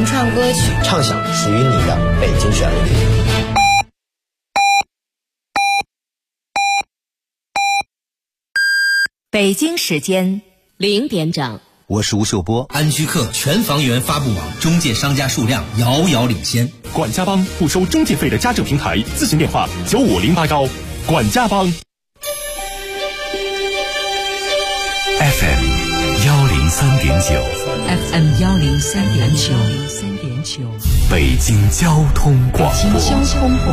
唱歌曲， 畅享属于你的北京旋律。 北京时间0点整， 我是吴秀波。 安居客全房源发布网中介商家数量遥遥领先。 管家帮不收中介费的家政平台，咨询电话95089。管家帮。 FM 103.9 FM 103.9， 北京交通广播。 北京交通广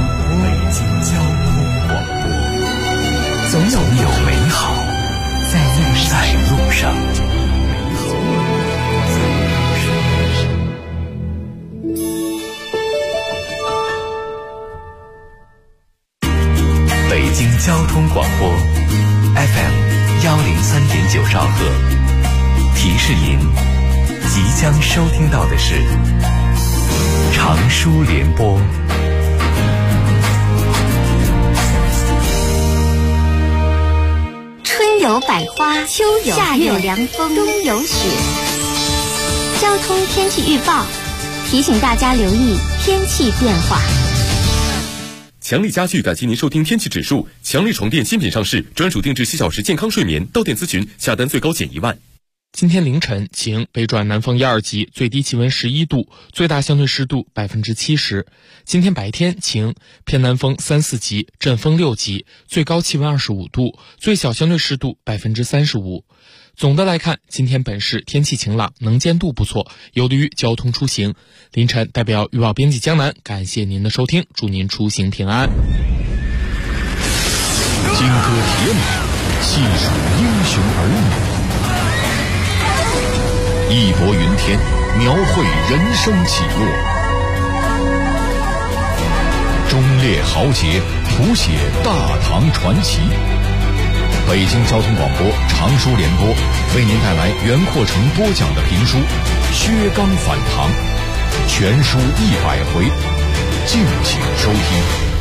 播，总有美好在路上。北京交通广播 FM 103.9兆赫，提示您即将收听到的是长舒联播。 春有百花，秋有夏有凉风，冬有雪。交通天气预报提醒大家留意天气变化。 强力家具感谢您收听天气指数。强力床垫新品上市，专属定制7小时健康睡眠，到店咨询，下单最高减1万。 今天凌晨晴，北转南风1、2级，最低气温11度，最大相对湿度70%。今天白天晴，偏南风3、4级，阵风6级，最高气温25度，最小相对湿度35%。总的来看，今天本市天气晴朗，能见度不错，有利于交通出行。凌晨代表预报编辑江南，感谢您的收听，祝您出行平安。 金戈铁马，细数英雄儿女，义薄云天，描绘人生起落，忠烈豪杰，谱写大唐传奇。北京交通广播长舒联播为您带来袁阔成播讲的评书《薛刚反唐》，全书100回，敬请收听。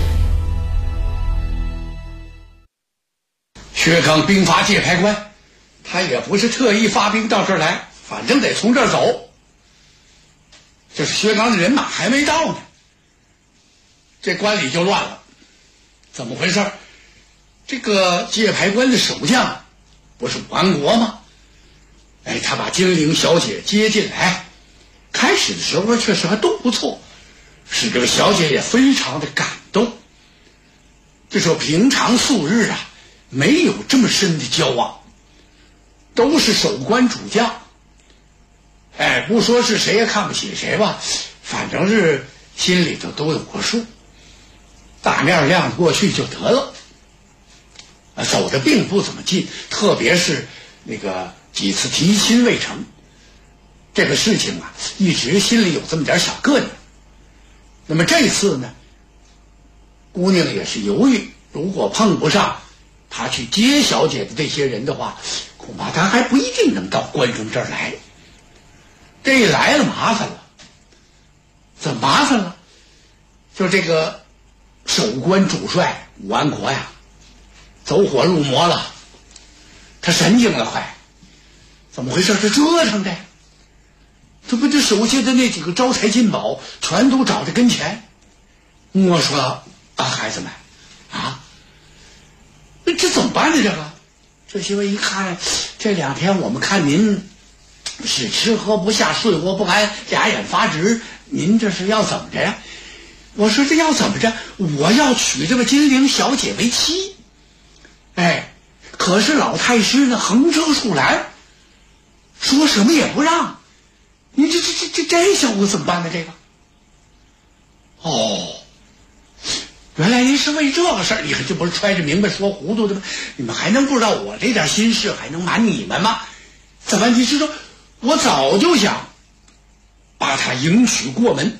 薛刚兵伐界牌关，他也不是特意发兵到这儿来，反正得从这儿走。就是薛刚的人马还没到呢，这关里就乱了。怎么回事？这个界牌关的守将不是武安国吗？他把金陵小姐接进来，开始的时候确实还都不错，使这个小姐也非常的感动。就说平常素日啊，没有这么深的交往，都是守关主将。不说是谁也看不起谁吧，反正是心里头都有个数，大面亮过去就得了。走的并不怎么近，特别是那个几次提亲未成，这个事情啊，一直心里有这么点小膈应。那么这次呢，姑娘也是犹豫，如果碰不上他去接小姐的这些人的话，恐怕他还不一定能到关中这儿来。这一来了麻烦了。怎么麻烦了？就这个守关主帅武安国呀，走火入魔了，他神经了快。怎么回事？这折腾的，这不这手下的那几个招财进宝全都找在跟前。我说孩子们啊，这怎么办呢？这媳妇一看，这2天我们看您是吃喝不下，睡活不安，俩眼发直，您这是要怎么着呀？我说这要怎么着？我要娶这个金陵小姐为妻。可是老太师呢横车竖拦，说什么也不让。你这小子怎么办呢？这个原来您是为这个事儿，你看这不是揣着明白说糊涂的吗？你们还能不知道我这点心事，还能瞒你们吗？怎么你知道我早就想把他迎娶过门。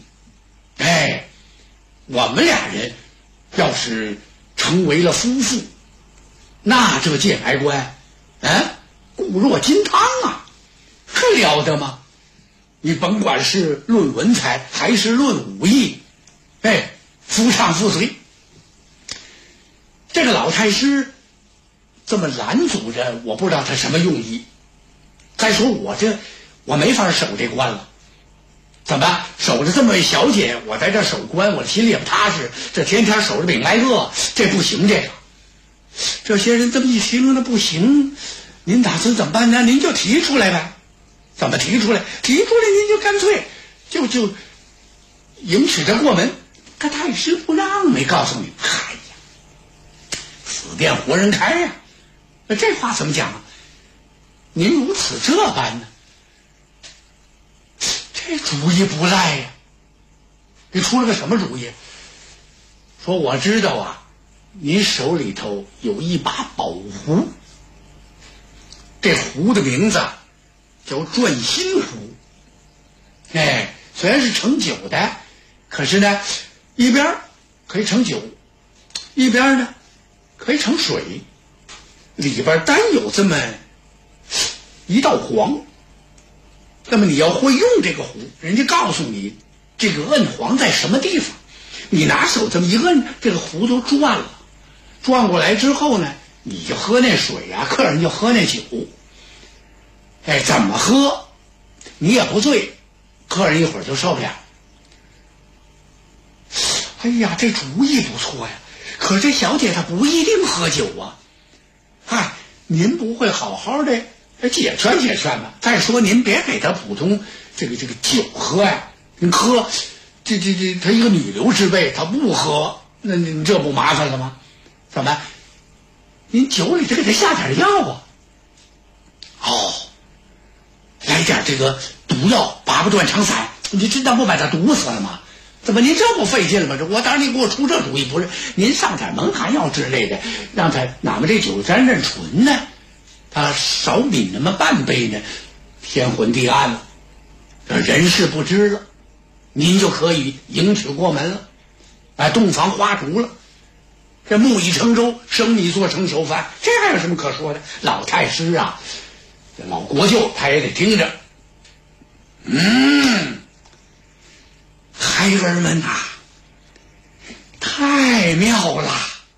我们俩人要是成为了夫妇，那这界牌关固若金汤啊，这了得吗？你甭管是论文采还是论武艺，夫唱妇随。这个老太师这么拦阻着，我不知道他什么用意。再说我没法守这关了， 怎么守着这么位小姐，我在这守关，我心里也不踏实。这天天守着饼来饿，这不行。这些人这么一听，那不行，您打算怎么办呢？您就提出来呗。怎么提出来？提出来您就干脆就迎娶她过门。可太师不让，没告诉你。哎呀，死店活人开呀！那这话怎么讲啊？您如此这般呢？这主意不赖呀！你出了个什么主意？说我知道啊，您手里头有一把宝壶，这壶的名字叫转心壶。哎，虽然是盛酒的，可是呢，一边可以盛酒，一边呢可以盛水，里边单有这么一道黄。那么你要会用这个壶，人家告诉你这个摁黄在什么地方，你拿手这么一摁，这个壶就转了，转过来之后呢，你就喝那水啊，客人就喝那酒。哎，怎么喝你也不醉，客人一会儿就受不了。哎呀，这主意不错呀，可这小姐她不一定喝酒啊。嗨，您不会好好的解劝解劝吧？再说您别给她普通这个酒喝呀，您喝这她一个女流之辈，她不喝，那你这不麻烦了吗？怎么？您酒里得给她下点药啊？哦，来点这个毒药，拔不断肠散，你这那不把她毒死了吗？怎么您这不费劲了吗？我当然你给我出这主意，不是您上点蒙汗药之类的，让他哪么这酒沾认醇呢？他少抿那么半杯呢，天昏地暗了，这人事不知了，您就可以迎娶过门了，哎，洞房花烛了，这木已成舟，生米做成酒饭，这还有什么可说的？老太师啊，这老国舅他也得听着。孩儿们呐，太妙了，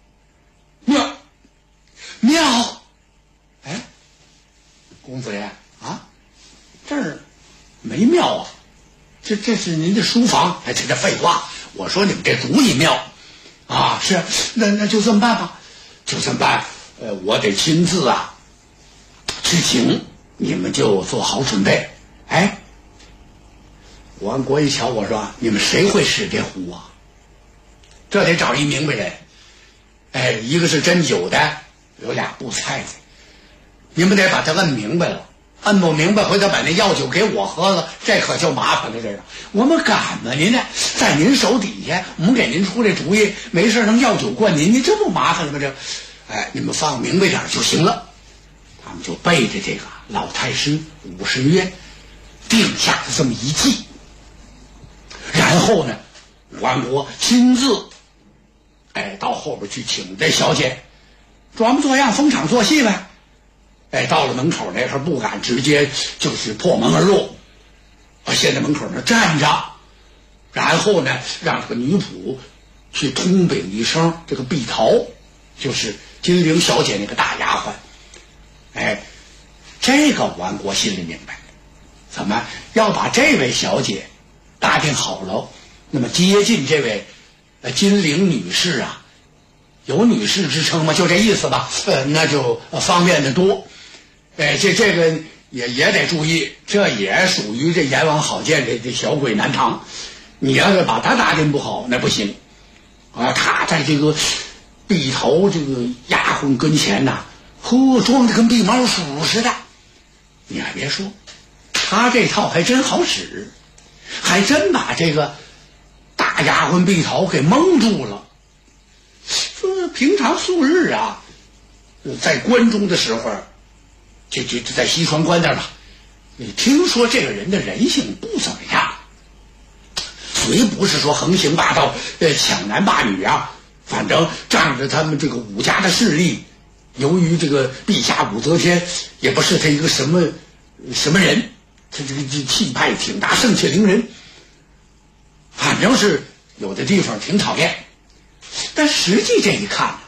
妙！哎，公子爷啊，这儿没庙啊，这是您的书房。哎，这废话，我说你们这主意妙啊，是那就这么办吧，就这么办。我得亲自啊去请，你们就做好准备。哎。武安国一瞧，我说你们谁会使这壶啊？这得找一明白人。哎，一个是针灸的，有俩布菜子，你们得把它摁明白了，摁不明白回头把那药酒给我喝了，这可就麻烦了。这个我们敢吗？您呢，在您手底下，我们给您出这主意，没事能药酒灌您，这不麻烦了吗？这，哎，你们放明白点就行了。他们就背着这个老太师50约，定下了这么一计。然后呢，武安国亲自到后边去请这小姐，装模作样逢场作戏呗。到了门口那会儿不敢直接就是破门而入，先在门口那站着，然后呢让这个女仆去通禀一声这个碧桃，就是金陵小姐那个大丫鬟。这个武安国心里明白，怎么要把这位小姐打听好了，那么接近这位金陵女士啊，有女士之称吗？就这意思吧。那就方便的多。这个也得注意，这也属于这阎王好见，这小鬼难逃。你要是把他打听不好，那不行啊！他在这个碧头这个丫鬟跟前呐，装的跟避猫鼠似的。你还别说，他这套还真好使。还真把这个大丫鬟碧桃给蒙住了。说平常素日啊，在关中的时候，就在西川关那儿吧，听说这个人的人性不怎么样，虽不是说横行霸道、抢男霸女啊，反正仗着他们这个武家的势力，由于这个陛下武则天也不是他一个什么人。这气派挺大，盛气凌人，反正是有的地方挺讨厌。但实际这一看，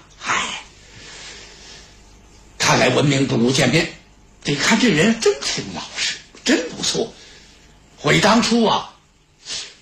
看来文明不如见面。得看这人真挺老实，真不错。回当初啊，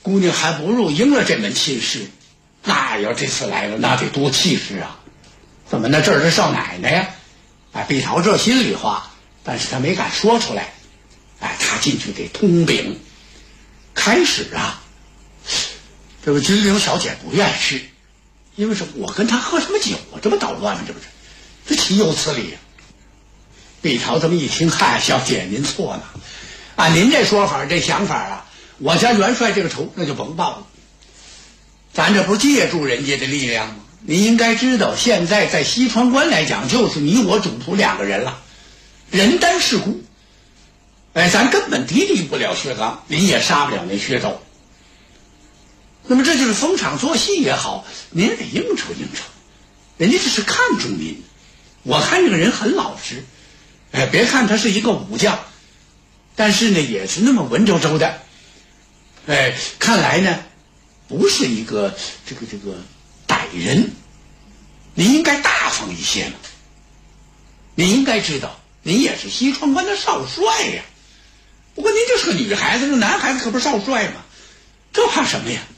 姑娘还不如应了这门亲事。那要这次来了，那得多气势啊！怎么呢？这是少奶奶呀！碧桃这心里话，但是他没敢说出来。他进去得通禀。开始啊，这个金陵小姐不愿去，因为是我跟她喝什么酒啊，这不捣乱吗？这不是，这岂有此理啊！碧桃这么一听，嗨，小姐您错了，按您这说法这想法啊，我家元帅这个仇那就甭报了。咱这不是借助人家的力量吗？您应该知道，现在在西川关来讲，就是你我主仆两个人了，人单势孤。咱根本敌敌不了薛刚，您也杀不了那薛周。那么这就是逢场作戏也好，您得应酬应酬，人家这是看重您。我看这个人很老实，别看他是一个武将，但是呢也是那么文绉绉的。看来呢不是一个这个歹人，您应该大方一些嘛。您应该知道，您也是西川关的少帅呀。不过您就是个女孩子，这男孩子可不是少帅吗？这怕什么呀？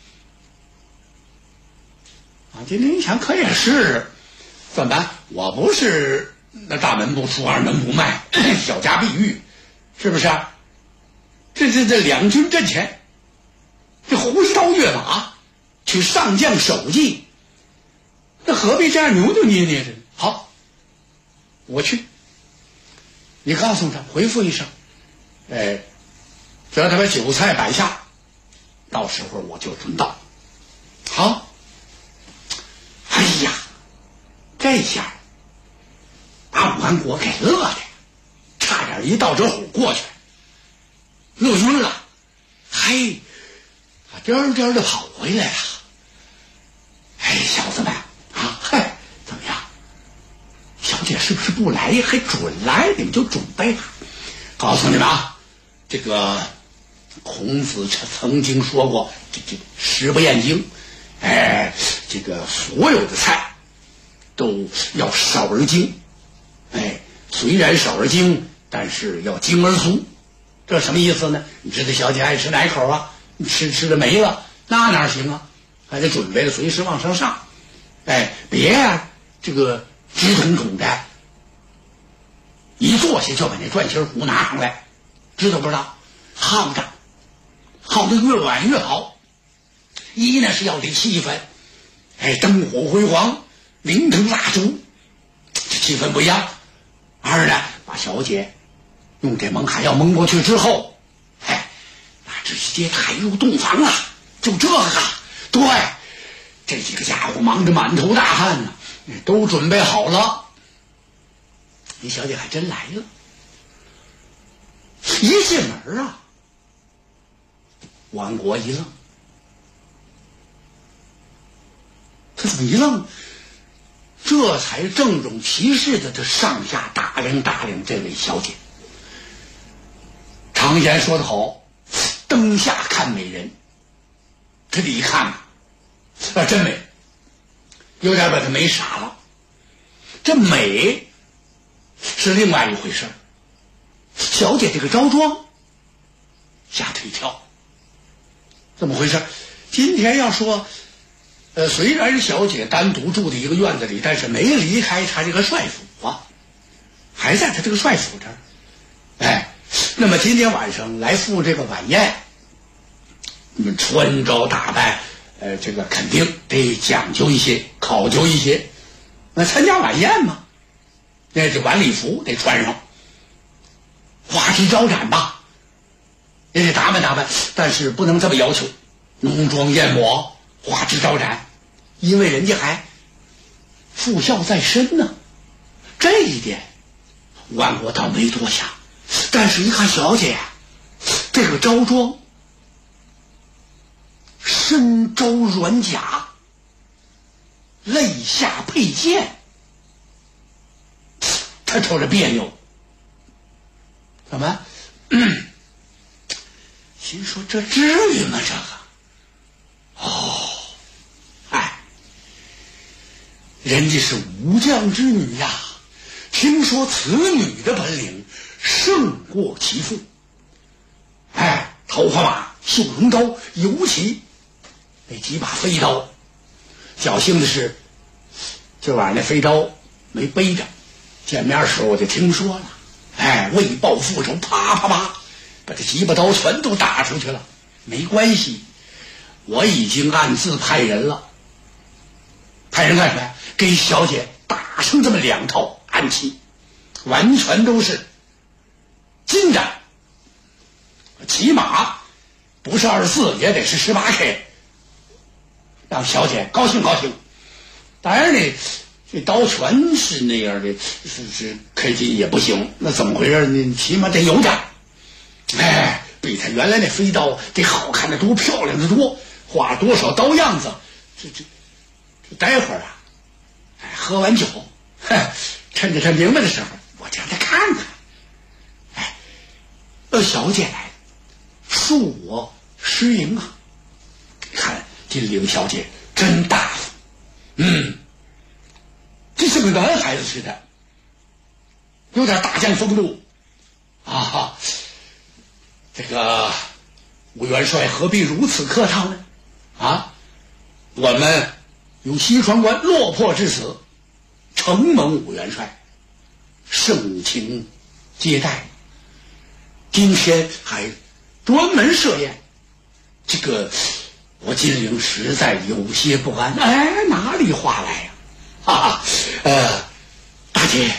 今天一想可也是，怎么办？我不是那大门不出二门不迈，小家碧玉，是不是啊？这两军阵前，这挥刀跃马去上将首级，那何必这样扭扭捏捏的？好，我去，你告诉他回复一声，只要他把酒菜摆下，到时候我就准到。好。哎呀，这下把武安国给乐的，差点一道这虎过去，乐晕了。嘿，他颠颠的跑回来了。小子们啊，怎么样？小姐是不是不来？还准来，你们就准备吧。告诉你们啊，这个孔子曾经说过，这食不厌精。这个所有的菜都要少而精，虽然少而精，但是要精而足。这什么意思呢？你知道小姐爱吃哪口啊？你吃的没了，那哪行啊？还得准备的随时往上上。别这个直统统的，一坐下就把那转心壶拿上来，知道不知道？耗着，耗得越晚越好。一呢是要这气氛，灯火辉煌，明灯蜡烛，这气氛不一样。二呢，把小姐用这蒙海药蒙过去之后，那直接抬入洞房了。就这个，对，这几个家伙忙着满头大汗呢，都准备好了。你小姐还真来了，一进门啊，王国一愣。他怎么一愣？这才郑重其事的上下打量这位小姐。常言说得好，灯下看美人。这一看真美，有点把他美傻了。这美是另外一回事。小姐这个着装吓他一跳。怎么回事？今天要说虽然小姐单独住在一个院子里，但是没离开她这个帅府啊，还在她这个帅府这儿。那么今天晚上来赴这个晚宴，你们穿着打扮，这个肯定得讲究一些，考究一些。那参加晚宴嘛，那这晚礼服得穿上，花枝招展吧，也得打扮打扮，但是不能这么要求，浓妆艳抹，花枝招展。因为人家还父孝在身呢，这一点万国倒没多想。但是一看小姐这个着装，身着软甲，肋下佩剑，他瞅着别扭。怎么？心说这至于吗？这个人家是武将之女呀，听说此女的本领胜过其父。桃花马绣绒刀，尤其那几把飞刀。侥幸的是，今晚那飞刀没背着，见面时候我就听说了，为报复仇，啪啪啪，把这几把刀全都打出去了。没关系，我已经暗自派人了。派人干什么呀？给小姐打上这么2套暗器，完全都是金的，起码不是24也得是18K， 让小姐高兴高兴。当然呢，这刀全是那样的，是 K 金也不行，那怎么回事呢？起码得有点，比他原来那飞刀得好看的多，漂亮的多，画多少刀样子。这待会儿啊，喝完酒，趁着他明白的时候，我就让他看看。小姐来，恕我失迎啊！看金陵小姐真大方，这是个男孩子似的，有点大将风度啊。这个武元帅何必如此客套呢？我们有西川关落魄至此，承蒙武元帅盛情接待，今天还专门设宴，这个我金陵实在有些不安。哪里话来呀？大姐，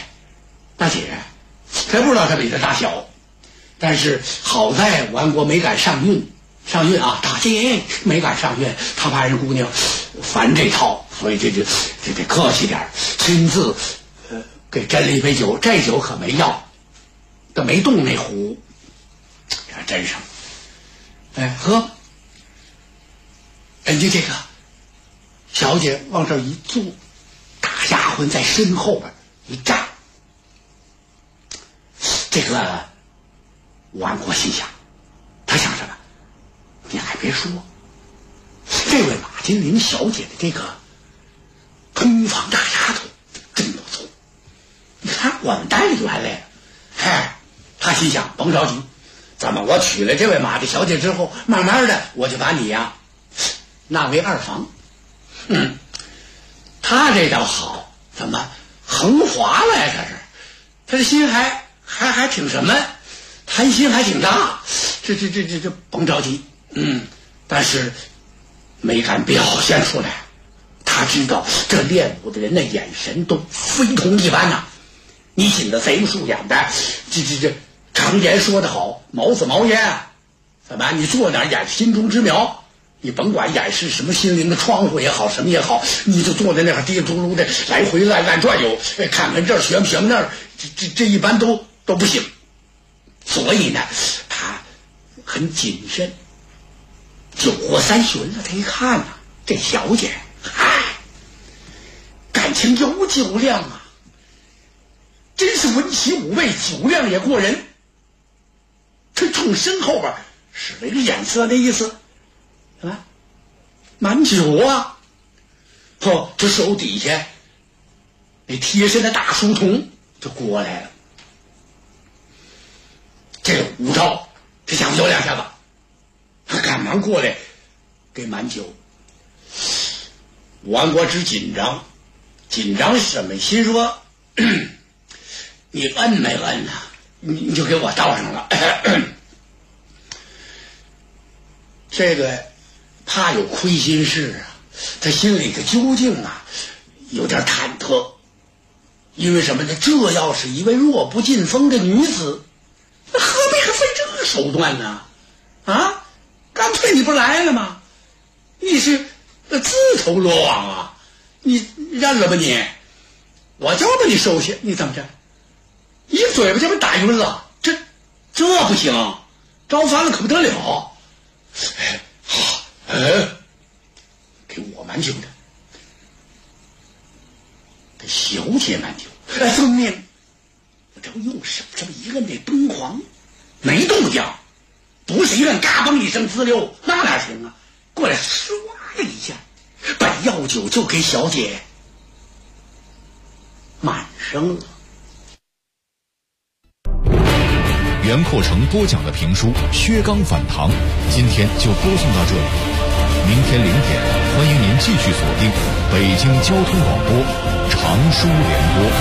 才不知道他比他大小，但是好在完国没敢上运啊，大姐没敢上运，他怕人姑娘烦这套，所以这得客气点，亲自给斟了一杯酒，这酒可没要，都没动那壶，给斟上。喝。人家这个小姐往这一坐，大丫鬟在身后边一站。这个王国心想，他想什么？你还别说，这位马金陵小姐的这个通房大丫头真不错，你看我们带里就来了。他心想，甭着急，咱们我娶了这位马家小姐之后，慢慢的我就把你呀纳为2房。他这倒好，怎么横滑了呀？他这心还挺什么，贪心还挺大。这甭着急。但是没敢表现出来。他知道这练武的人的眼神都非同一般呐。你紧的贼不竖眼的，这常言说得好，毛子毛烟啊。怎么你做点掩心中之苗，你甭管掩饰什么心灵的窗户也好，什么也好，你就坐在那儿嘀嘀咕噜的来回乱转悠，看看这儿学不学那儿，这一般都不行。所以呢，他很谨慎。酒过3巡了，他一看这小姐，感情有酒量啊，真是文其武卫，酒量也过人。他冲身后边使了一个眼色，那意思什么？满酒啊！这手底下那贴身的大书童就过来了。这个吴超他想有2下子，他赶忙过来给满酒。王国之紧张什么？心说你摁没摁啊？你就给我倒上了。这个怕有亏心事啊，他心里的究竟有点忐忑。因为什么呢？这要是一位弱不禁风的女子，何必还费这个手段呢？干脆你不来了吗？你是自投罗网啊！你认了吧你？我就把你收下，你怎么着？一个嘴巴就被打晕了，这不行，招翻了可不得了。给我满酒的，给小姐满酒。遵命。这不又手这么一个那敦煌，没动静，不是一个嘎嘣一声滋溜，那哪行啊？过来唰的一下，把药酒就给小姐满上了。 袁阔成播讲的评书《薛刚反唐》，今天就播送到这里。明天0点，欢迎您继续锁定北京交通广播长书联播。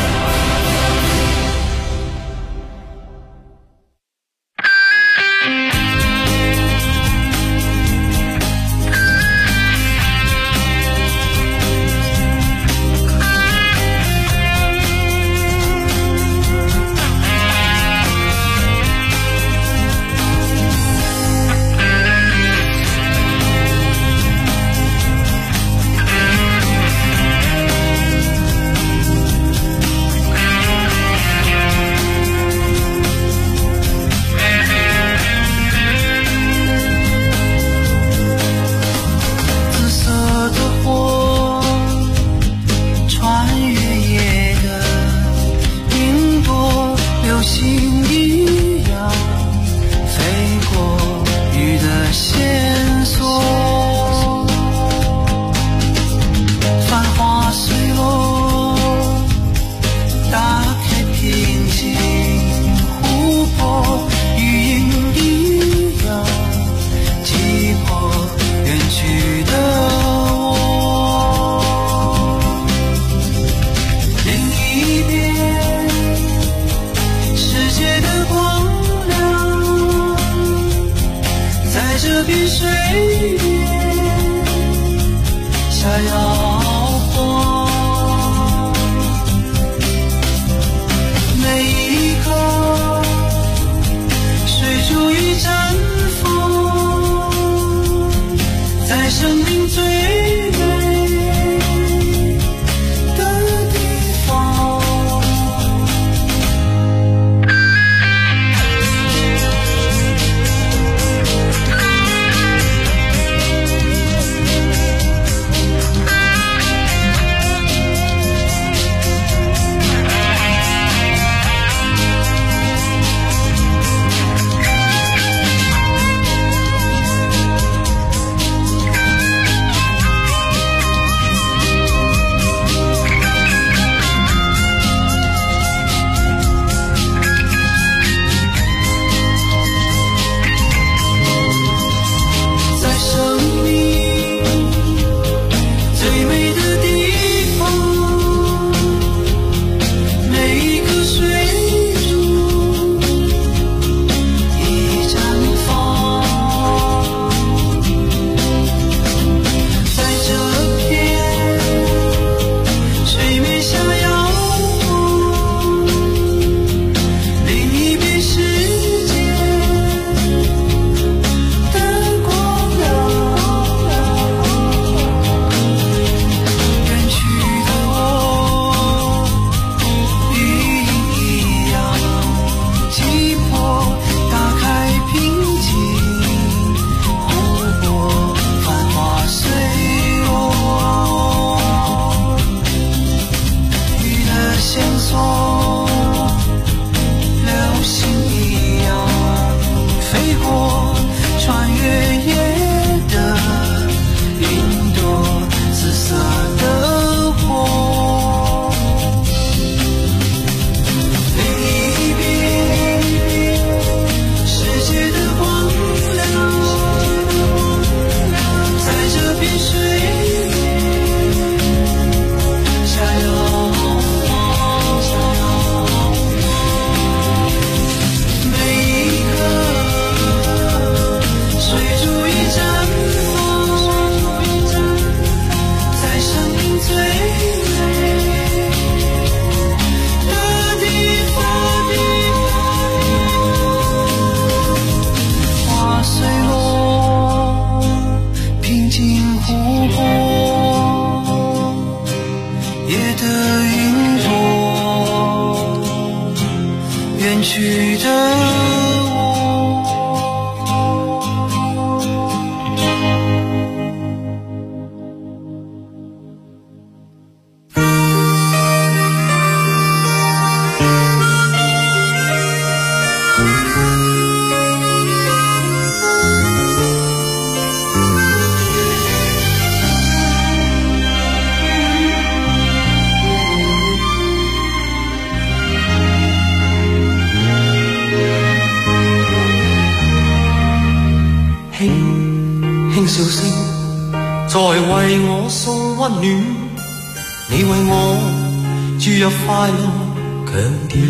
在为我送温暖，你为我注入快乐强调。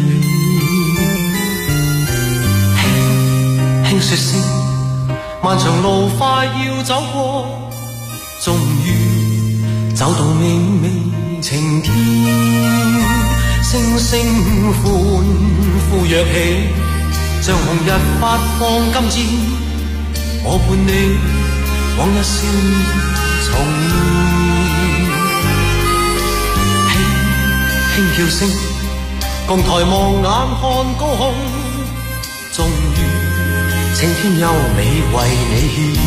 轻轻说声，漫长路快要走过，终于走到明媚晴天。星星欢呼跃起，像红日發放金箭，我伴你往日少年重現。輕叫聲，共抬望眼看高空，終於青天優美為你獻。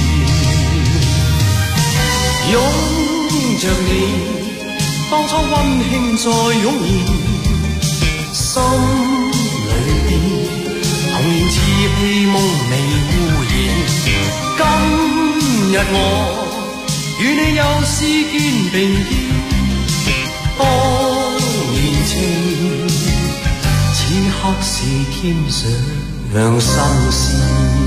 擁着你，當初溫馨再湧現，心裏邊童年稚氣夢未污染。今日我與你又是肩並肩，當年情此刻是添上新鮮。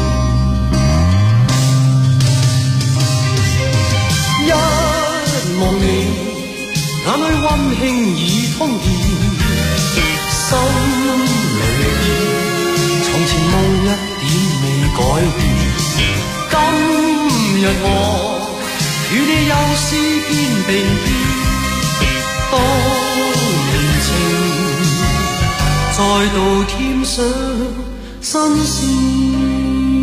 一望你眼裏溫馨已通電，心裏邊從前夢一點未改變。今日我與你又是肩並肩，當年情再度添上新鮮。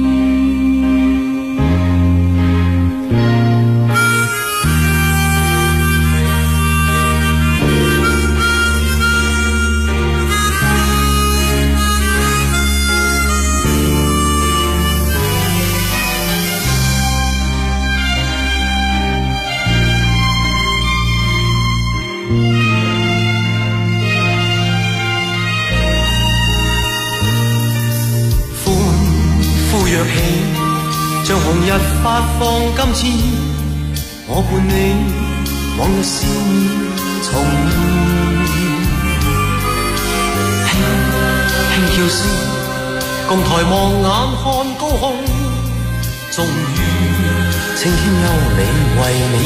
像紅日發放金箭，我伴你往日少年重現。輕叫聲，共抬望眼看高空，終於青天優美為你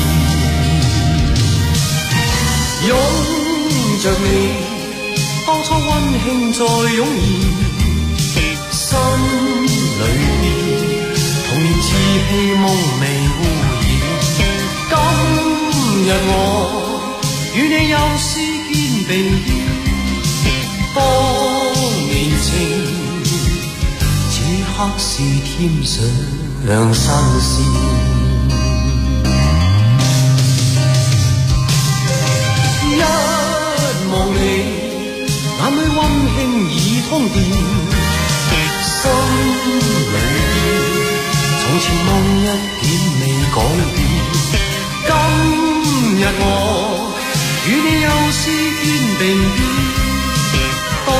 獻。擁着你，當初溫馨再湧現，心裏邊童年稚氣夢未污染。今日我與你又是肩並肩，當年情此刻是添上新鮮。一望你眼裏溫馨已通電，心裏從前夢一點未改變。今日我與你又是肩並肩，當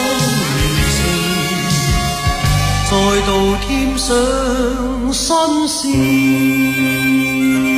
年情再度添上新鮮。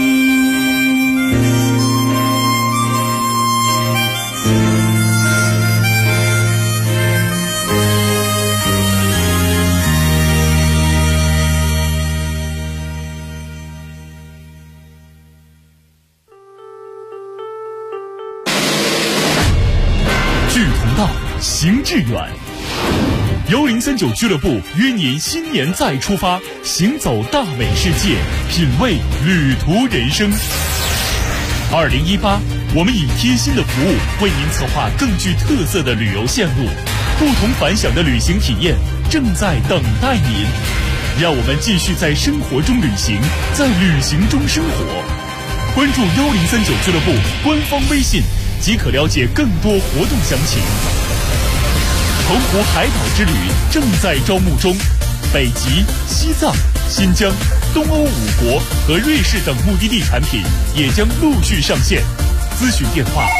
行致远，1039俱乐部约您新年再出发，行走大美世界，品味旅途人生。2018，我们以贴心的服务为您策划更具特色的旅游线路，不同凡响的旅行体验正在等待您。让我们继续在生活中旅行，在旅行中生活。关注1039俱乐部官方微信，即可了解更多活动详情。澎湖海岛之旅正在招募中，北极、西藏、新疆、东欧5国和瑞士等目的地产品也将陆续上线。咨询电话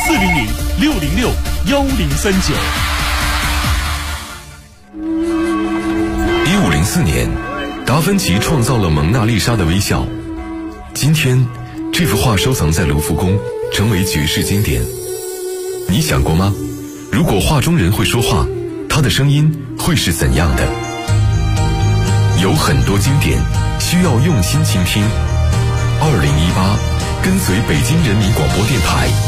400-606-1039。 1504年，达芬奇创造了蒙娜丽莎的微笑。今天，这幅画收藏在卢浮宫，成为绝世经典。你想过吗？如果画中人会说话，他的声音会是怎样的？有很多经典需要用心倾听， 2018，跟随北京人民广播电台